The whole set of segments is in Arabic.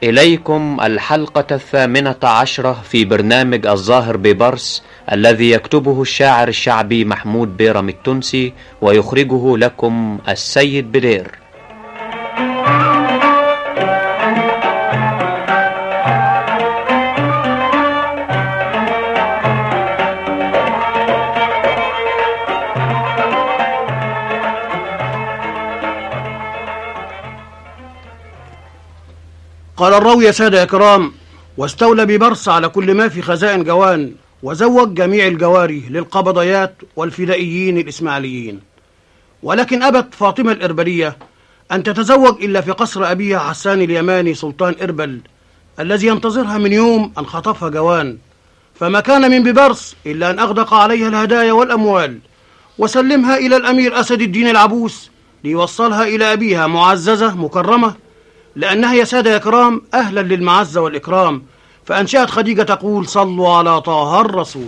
إليكم الحلقة 18 في برنامج الظاهر ببرس، الذي يكتبه الشاعر الشعبي محمود بيرم التونسي، ويخرجه لكم السيد بدير. قال الراوي يا سادة يا كرام: واستولى ببرس على كل ما في خزائن جوان، وزوج جميع الجواري للقبضيات والفدائيين الإسماعيليين. ولكن أبت فاطمة الإربلية أن تتزوج إلا في قصر أبيها حسان اليماني سلطان إربل، الذي ينتظرها من يوم أن خطفها جوان. فما كان من ببرس إلا أن أغدق عليها الهدايا والأموال، وسلمها إلى الأمير أسد الدين العبوس ليوصلها إلى أبيها معززة مكرمة، لأنها يا سادة يا كرام أهلا للمعزة والإكرام. فأنشأت خديجة تقول: صلوا على طه الرسول.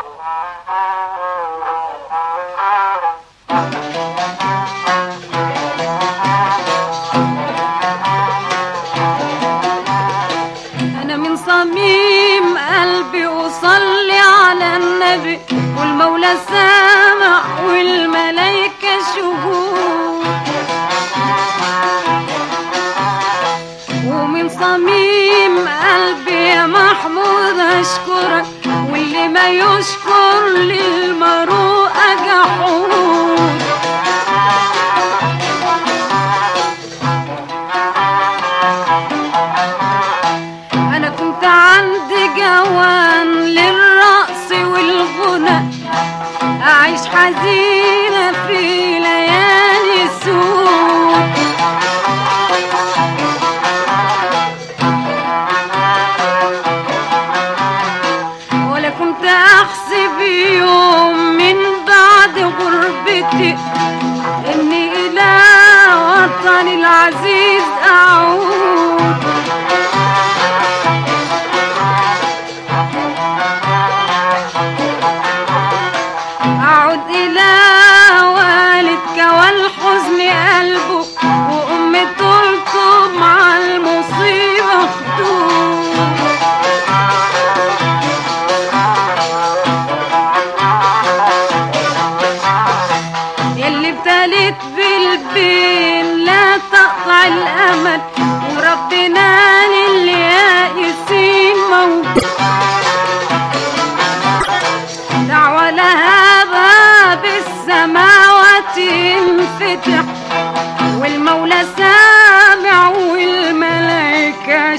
أنا من صميم قلبي أصلي على النبي، والمولى سامع والملائكة شهود. ومن صميم قلبي يا محمود أشكرك، واللي ما يشكر للمروءة جحود. أنا كنت عندي جوان للرقص والغنى، أعيش حزينة في ليالي السود. ولا كنت أحسب يوم من بعد غربتي إني إلى وطني العزيز أعود. أعود إلى والدك والحزن قلبه، وأمي تلطم مع المصيبة خدود. يلي ابتلت بالبين لا تقطع الأمل، وربنا لليائسين موجود. دعوة لها باب السماوات ينفتح، والمولى سامع والملائكة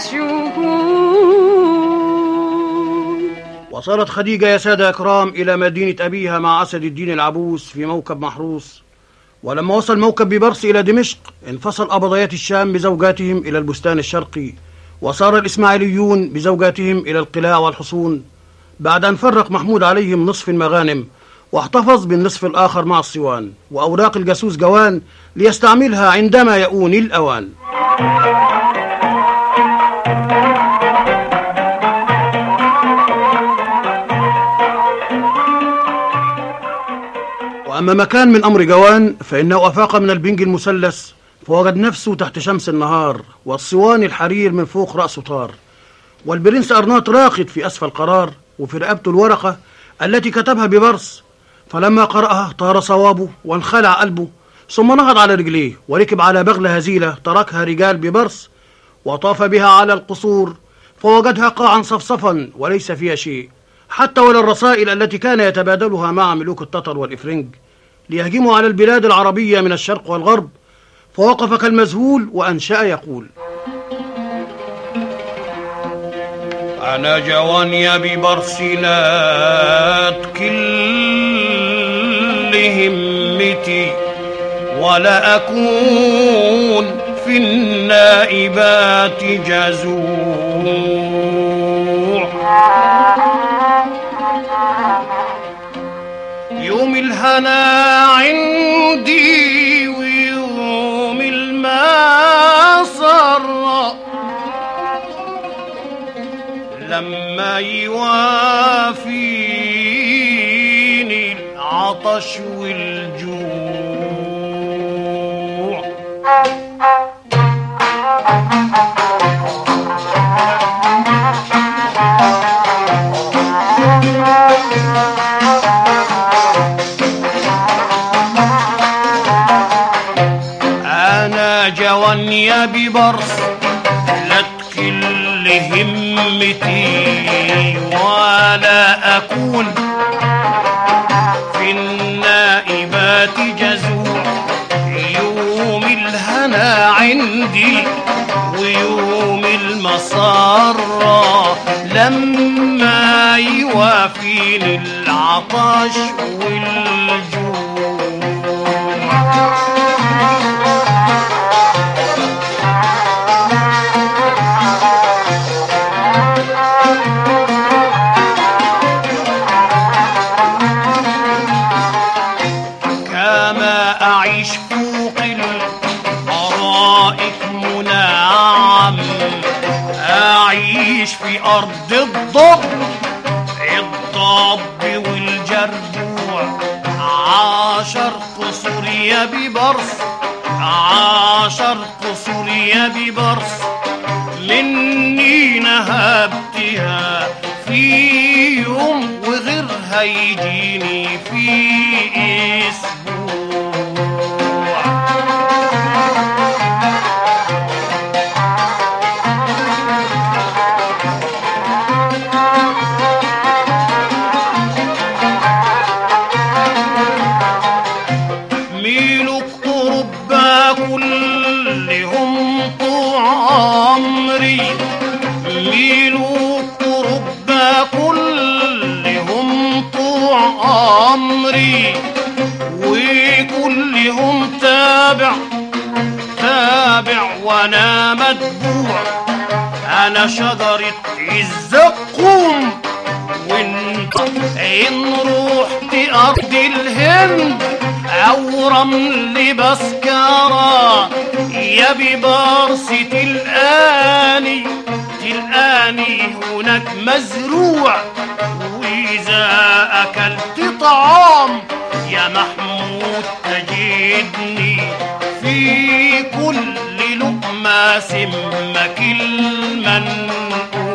شهود. وصلت خديجة يا سادة يا كرام إلى مدينة أبيها مع أسد الدين العبوس في موكب محروس. ولما وصل موكب ببرس إلى دمشق، انفصل قبضيات الشام بزوجاتهم إلى البستان الشرقي، وصار الإسماعيليون بزوجاتهم إلى القلاع والحصون، بعد أن فرق محمود عليهم نصف المغانم، واحتفظ بالنصف الآخر مع الصوان وأوراق الجاسوس جوان ليستعملها عندما يؤون الأوان. وأما ما كان من أمر جوان فإنه أفاق من البنج المثلث، فوجد نفسه تحت شمس النهار، والصوان الحرير من فوق رأسه طار، والبرنس أرناط راقد في أسفل قرار، وفي رقبته الورقة التي كتبها ببرس. فلما قرأها طار صوابه وانخلع قلبه، ثم نهض على رجليه وركب على بغلة هزيلة تركها رجال ببرس، وطاف بها على القصور، فوجدها قاعا صفصفا وليس فيها شيء، حتى ولا الرسائل التي كان يتبادلها مع ملوك التتر والإفرنج ليهجموا على البلاد العربية من الشرق والغرب. فوقف كالمذهول وأنشأ يقول: أنا جوان يا ببرس لا تكل همتي، ولا أكون في النائبات جزوع. يوم الهنا عندي ويوم المسر، لما يوافيني العطش والجوع. ببرص لا تكل همتي ولا أكون في النائبات جزوع. يوم الهنا عندي ويوم المسرة لما يوافيني العطش والجوع. كما أعيش فوق الأرائك منعم أعيش في أرض الضب والجربوع. 10 قصور يا ببرص 10 قصور يا ببرص مني نهبتها في يوم وغيرها يجيني في اسبوع. ميلك أوروبا كلهم طوع عمري. ميلك أوروبا كلهم طوع عمري وكلهم تابع وانا متبوع. انا شجرة الزقوم وانت ان رحت ارض الهند او رمل بسكارة يا ببرص تلقاني هناك مزروع. واذا اكلت طعام يا محمود تجدني في كل لقمة سمك المنقوع.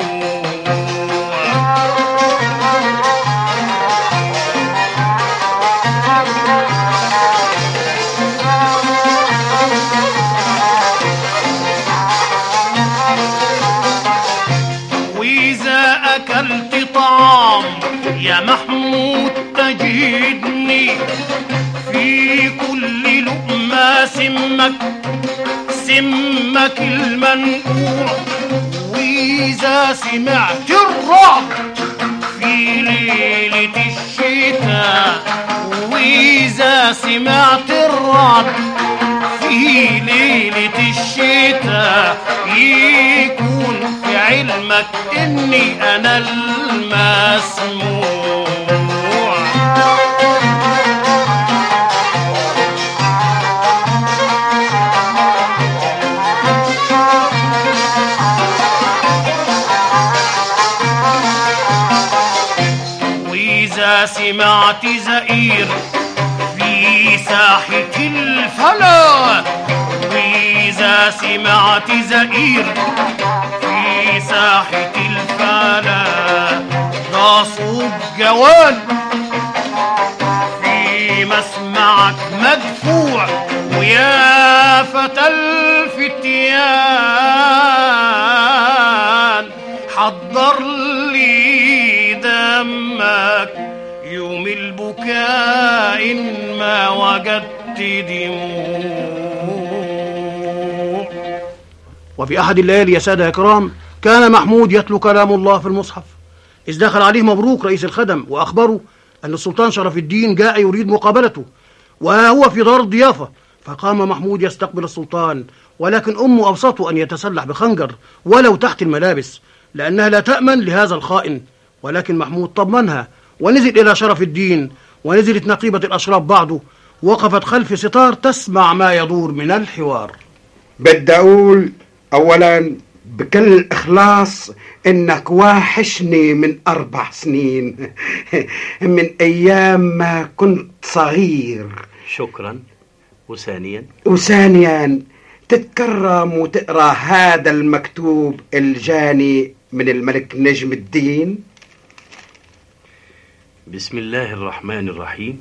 وإذا أكلت طعام يا محمود تجدني في كل لقمة سمك المنقوع. وإذا سمعت الرعد في ليلة الشتاء وإذا سمعت الرعد في ليلة الشتاء يكون في علمك إني أنا المسموع. وإذا سمعت زئير في ساحة الفلا وإذا سمعت زئير في ساحة الفلا ده صوت جوال في مسمعك مدفوع. ويا فتى الفتيان حضر لي دمك يوم البكاء إن ما وجدت دموع. وفي أحد الليالي يا سادة إكرام كان محمود يتلو كلام الله في المصحف إذ دخل عليه مبروك رئيس الخدم وأخبره أن السلطان شرف الدين جاء يريد مقابلته وهو في دار الضيافة. فقام محمود يستقبل السلطان ولكن أمه أوصته أن يتسلح بخنجر ولو تحت الملابس لأنها لا تأمن لهذا الخائن. ولكن محمود طمنها ونزل إلى شرف الدين ونزلت نقيبة الأشراف بعده وقفت خلف ستار تسمع ما يدور من الحوار. بدي أقول أولا بكل إخلاص إنك واحشني من 4 سنين من أيام ما كنت صغير. شكرا. وثانيا تتكرم وتقرأ هذا المكتوب الجاني من الملك نجم الدين. بسم الله الرحمن الرحيم.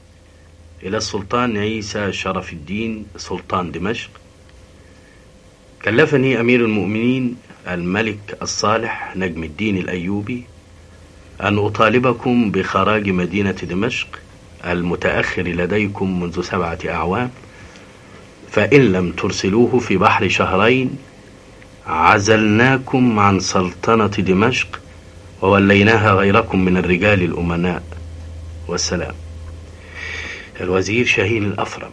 إلى السلطان عيسى شرف الدين سلطان دمشق كلفني أمير المؤمنين الملك الصالح نجم الدين الأيوبي أن أطالبكم بخراج مدينة دمشق المتأخر لديكم منذ 7 أعوام، فإن لم ترسلوه في بحر شهرين عزلناكم عن سلطنة دمشق ووليناها غيركم من الرجال الأمناء. والسلام. الوزير شاهين الأفرم.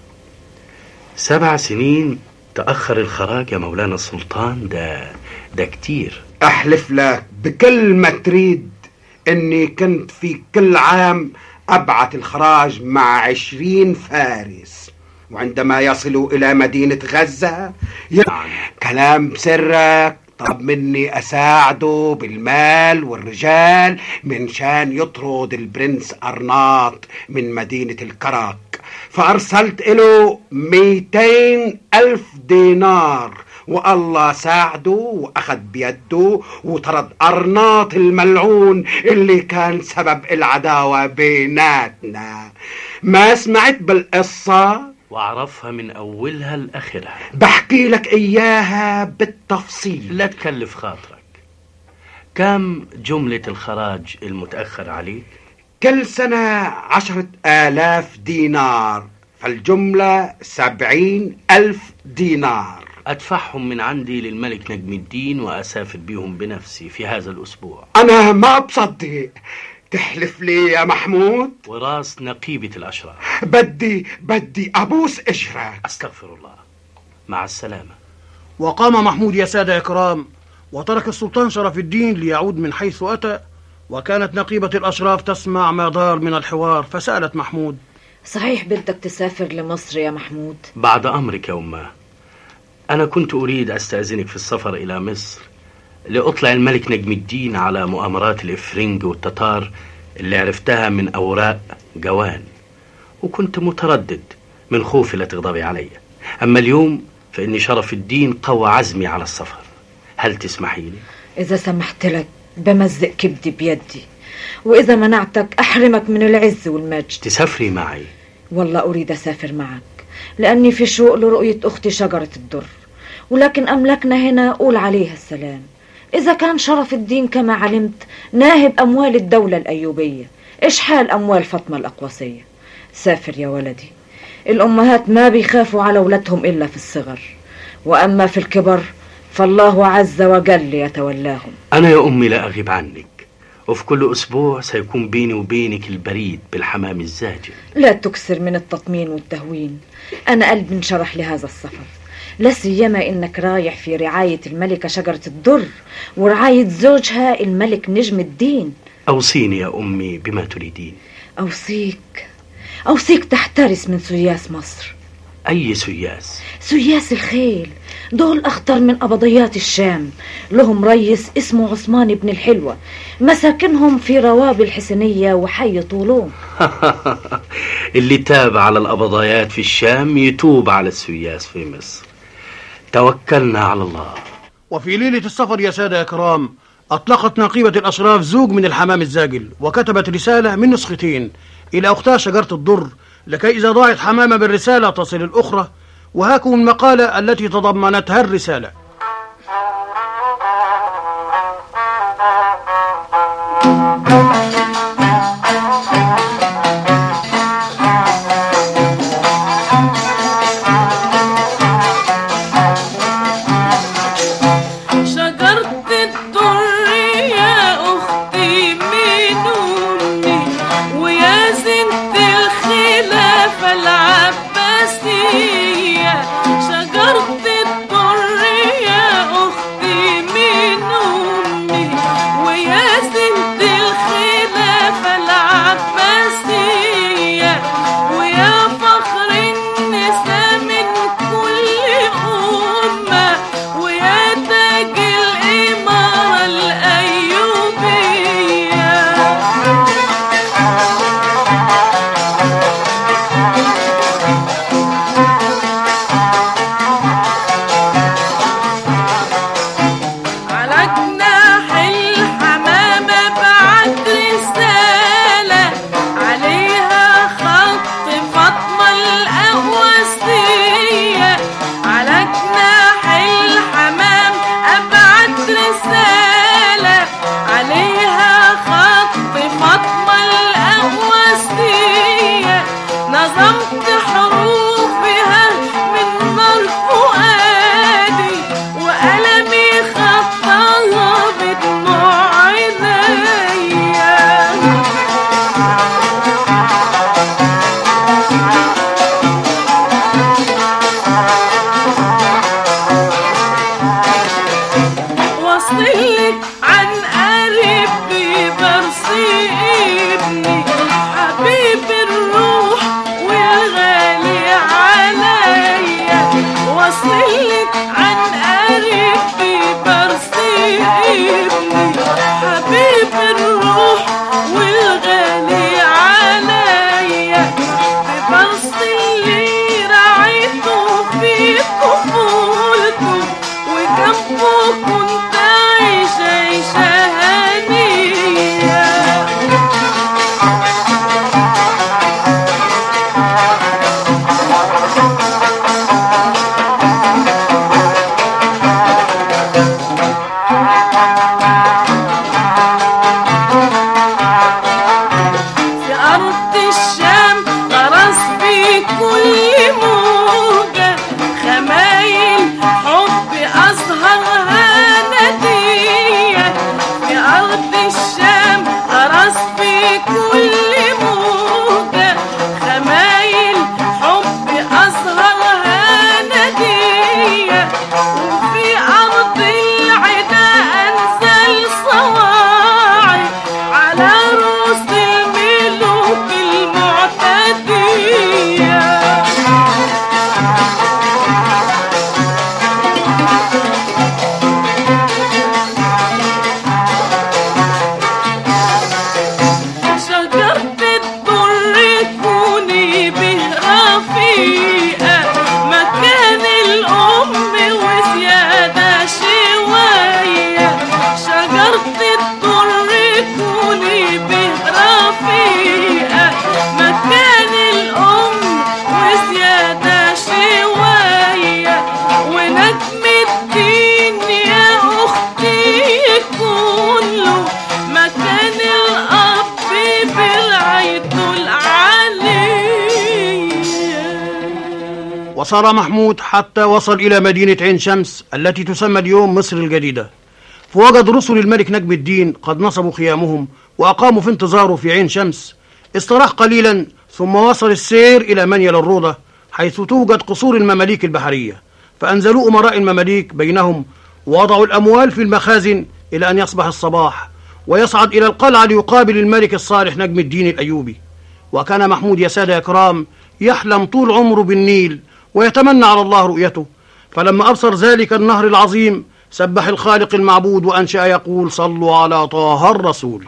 7 سنين تأخر الخراج يا مولانا السلطان، ده كتير. أحلف لك بكل ما تريد أني كنت في كل عام أبعث الخراج مع 20 فارس، وعندما يصلوا إلى مدينة غزة كلام بسرك طلب مني أساعده بالمال والرجال من شان يطرد البرنس أرناط من مدينة الكرك، فأرسلت له 200,000 دينار، والله ساعده وأخذ بيده وطرد أرناط الملعون اللي كان سبب العداوة بيناتنا. ما سمعت بالقصة؟ وأعرفها من أولها لآخرها. بحكي لك إياها بالتفصيل. لا تكلف خاطرك. كم جملة الخراج المتأخر عليك؟ كل سنة 10,000 دينار، فالجملة 70,000 دينار. أدفعهم من عندي للملك نجم الدين وأسافر بيهم بنفسي في هذا الأسبوع. أنا ما بصدق. تحلف لي يا محمود؟ وراس نقيبة الأشرار. بدي أبوس إجرك. أستغفر الله. مع السلامة. وقام محمود يا سادة إكرام، وترك السلطان شرف الدين ليعود من حيث أتى، وكانت نقيبة الأشراف تسمع ما دار من الحوار، فسألت محمود: صحيح بدك تسافر لمصر يا محمود؟ بعد أمرك يا أمه. أنا كنت أريد أستأذنك في السفر إلى مصر لأطلع الملك نجم الدين على مؤامرات الإفرنج والتتار اللي عرفتها من أوراق جوان، وكنت متردد من خوفي لا تغضبي علي. أما اليوم فإني شرف الدين قوى عزمي على السفر. هل تسمحي لي؟ إذا سمحت لك بمزق كبدي بيدي، وإذا منعتك أحرمك من العز والمجد. تسافري معي؟ والله أريد أسافر معك، لأني في شوق لرؤية أختي شجرة الدر، ولكن أملكنا هنا قول عليها السلام. إذا كان شرف الدين كما علمت ناهب أموال الدولة الأيوبية، إيش حال أموال فاطمة الأقوصية؟ سافر يا ولدي. الأمهات ما بيخافوا على أولادهم إلا في الصغر، وأما في الكبر فالله عز وجل يتولاهم. أنا يا أمي لا أغيب عنك، وفي كل أسبوع سيكون بيني وبينك البريد بالحمام الزاجل. لا تكسر من التطمين والتهوين، أنا قلبي انشرح لهذا السفر، لا سيما إنك رايح في رعاية الملكة شجرة الدر ورعاية زوجها الملك نجم الدين. أوصيني يا أمي بما تريدين. أوصيك تحترس من سياس مصر. أي سياس؟ سياس الخيل، دول أخطر من قبضيات الشام، لهم ريس اسمه عثمان بن الحلوة، مساكنهم في روابي الحسنية وحي طولون. اللي تاب على القبضيات في الشام يتوب على السياس في مصر. توكلنا على الله. وفي ليلة السفر يا سادة إكرام، أطلقت نقيبة الأشراف زوج من الحمام الزاجل، وكتبت رسالة من نسختين إلى أختها شجرة الدر، لكي إذا ضاعت حمامة بالرسالة تصل الأخرى. وهاكم المقالة التي تضمنتها الرسالة: رسالة عليها خط فاطمة الأقوسية، نظمت حروفها من نار فؤادي وقلمي خطها بدموع عينيا. وصلك عن قريبي برصي ابني حبيب الروح والغالي عليا. وصلك عن قريبي برصي ابني حبيب الروح والغالي عليا. ببرصي اللي رعيته في طفولته وجنبه كنت عايشة عيشة هنية. في أرض الشام غرس في كل موجة خمايل حب أزهرها ندية. في أرض الشام غرس في كل موجة خمايل حب أزهرها ندية. وفي أرض العدا أنزل صواعي على رؤوس الملوك المعتدية. شجرة الدر كوني به رفيقة مكان الأم وزيادة شوية. شجرة الدر كوني به رفيقة مكان الأم وزيادة شوية. ونجم الدين يا أختي يكون له مكان الأب بالعيد العليا. وصار محمود حتى وصل إلى مدينة عين شمس التي تسمى اليوم مصر الجديدة، فوجد رسل الملك نجم الدين قد نصبوا خيامهم وأقاموا في انتظاره في عين شمس. استراح قليلا ثم وصل السير إلى منيل الروضة حيث توجد قصور المماليك البحرية، فأنزلوا أمراء المماليك بينهم ووضعوا الأموال في المخازن إلى أن يصبح الصباح ويصعد إلى القلعة ليقابل الملك الصالح نجم الدين الأيوبي. وكان محمود يا سادة يا كرام يحلم طول عمره بالنيل ويتمنى على الله رؤيته، فلما أبصر ذلك النهر العظيم سبح الخالق المعبود وأنشأ يقول: صلوا على طه الرسول.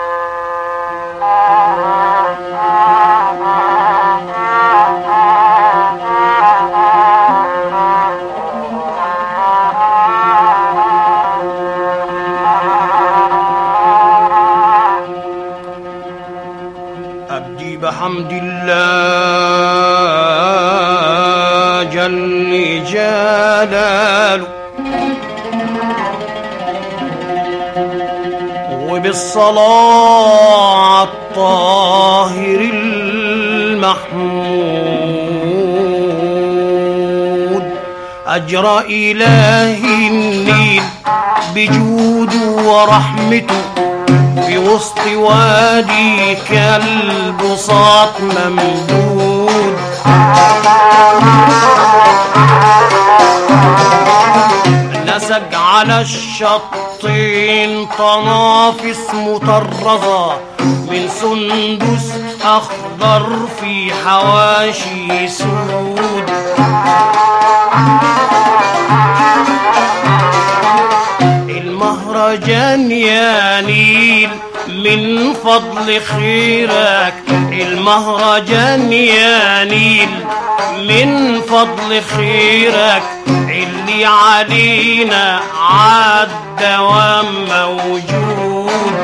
أبدي بحمد الله جل جلاله وبالصلاة على الطاهر المحمود. أجرى إلهي النيل بجوده ورحمته في وسط وادي كالبساط ممدود. نسج على الشطين طنافس مطرزة من سندس أخضر في حواشي سود. المهرجان يا نيل من فضل خيرك، المهرجان يا نيل من فضل خيرك، اللي علينا عالدوام موجود.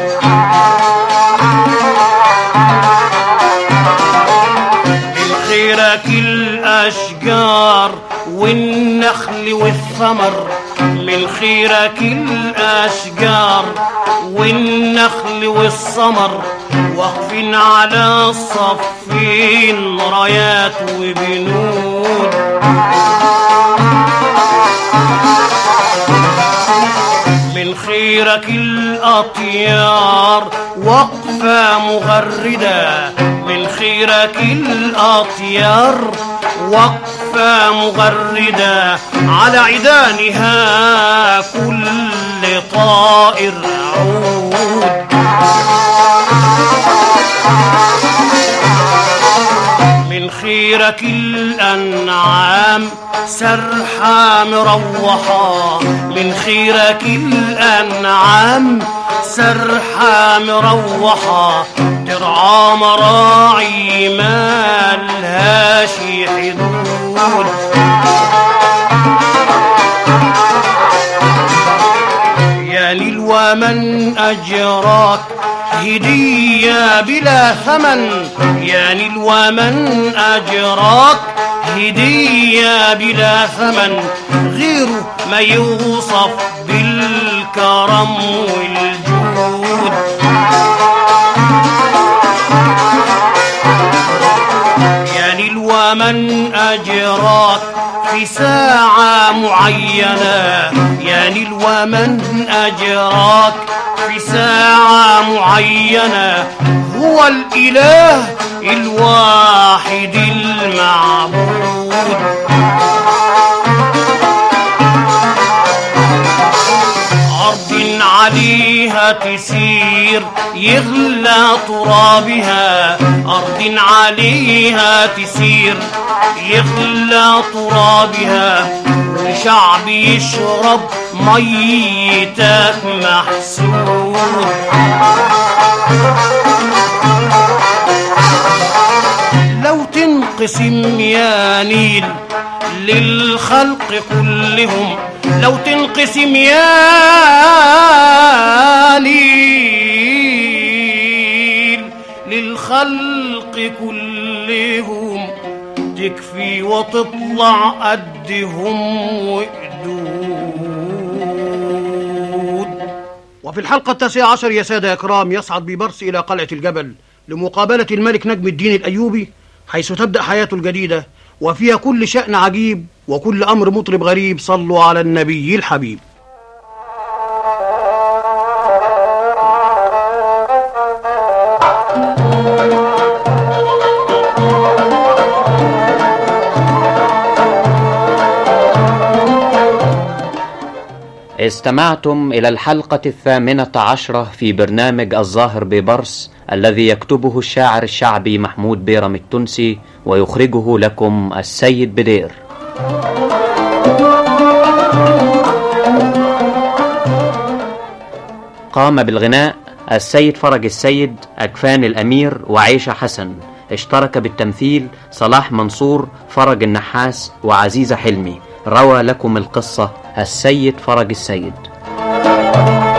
من خيرك الأشجار والنخل والثمر، من من خيرك الأشجار والنخل والثمر واقفين على الصفين رايات وبنود. من خيرك الأطيار واقفة مغردة، من خيرك الأطيار واقفة مغردة، على عيدانها كل طائر عود. من خيرك الأنعام سرحة مروحة، من خيرك الأنعام سرحة مروحة، ترعى مراعي مالهاش حدود. يا ليل ومن أجراك هدية بلا ثمن، يا ليل ومن أجراك هدية بلا ثمن، غيره ما يوصف بالكرم والجود. يا ليل ومن أجراك في ساعة معينة، يا ليل ومن أجراك في ساعة معينة، هو الإله الواحد المعبود. أرض عليها تسير يغلى ترابها، أرض عليها تسير يغلى ترابها، وشعب يشرب ميتك محسود. لو تنقسم يا نيل للخلق كلهم، لو تنقسم يا نيل للخلق كلهم، تكفي وتطلع قدهم وقدود. وفي الحلقة 19 يا سادة يا كرام، يصعد بيبرس إلى قلعة الجبل لمقابلة الملك نجم الدين الأيوبي، حيث تبدأ حياته الجديدة وفيها كل شأن عجيب وكل أمر مطرب غريب. صلوا على النبي الحبيب. استمعتم إلى الحلقة 18 في برنامج الظاهر ببرس، الذي يكتبه الشاعر الشعبي محمود بيرم التونسي ويخرجه لكم السيد بدير. قام بالغناء السيد فرج السيد، أكفان الأمير، وعيشة حسن. اشترك بالتمثيل صلاح منصور، فرج النحاس، وعزيزة حلمي. روى لكم القصة السيد فرج السيد.